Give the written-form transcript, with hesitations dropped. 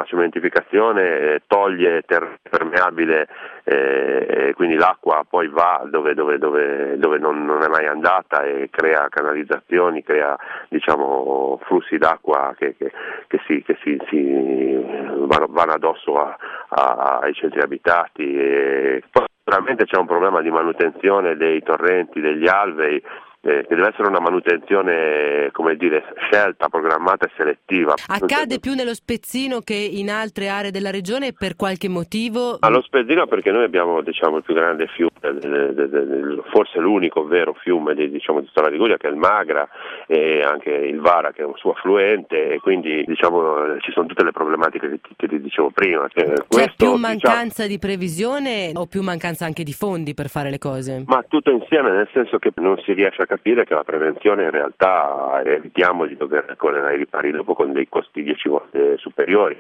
cementificazione toglie terreno permeabile, quindi l'acqua poi va dove non è mai andata e crea canalizzazioni, crea flussi d'acqua che vanno addosso ai centri abitati. E poi sicuramente c'è un problema di manutenzione dei torrenti, degli alvei, che deve essere una manutenzione, scelta, programmata e selettiva. Accade più nello Spezzino che in altre aree della regione per qualche motivo? Allo Spezzino perché noi abbiamo il più grande fiume, forse l'unico vero fiume di tutta la Liguria, che è il Magra, e anche il Vara che è un suo affluente, e quindi ci sono tutte le problematiche che ti dicevo prima. C'è più mancanza di previsione o più mancanza anche di fondi per fare le cose? Ma tutto insieme, nel senso che non si riesce a capire che la prevenzione in realtà evitiamo di dover correre ai ripari dopo con dei costi 10 volte superiori.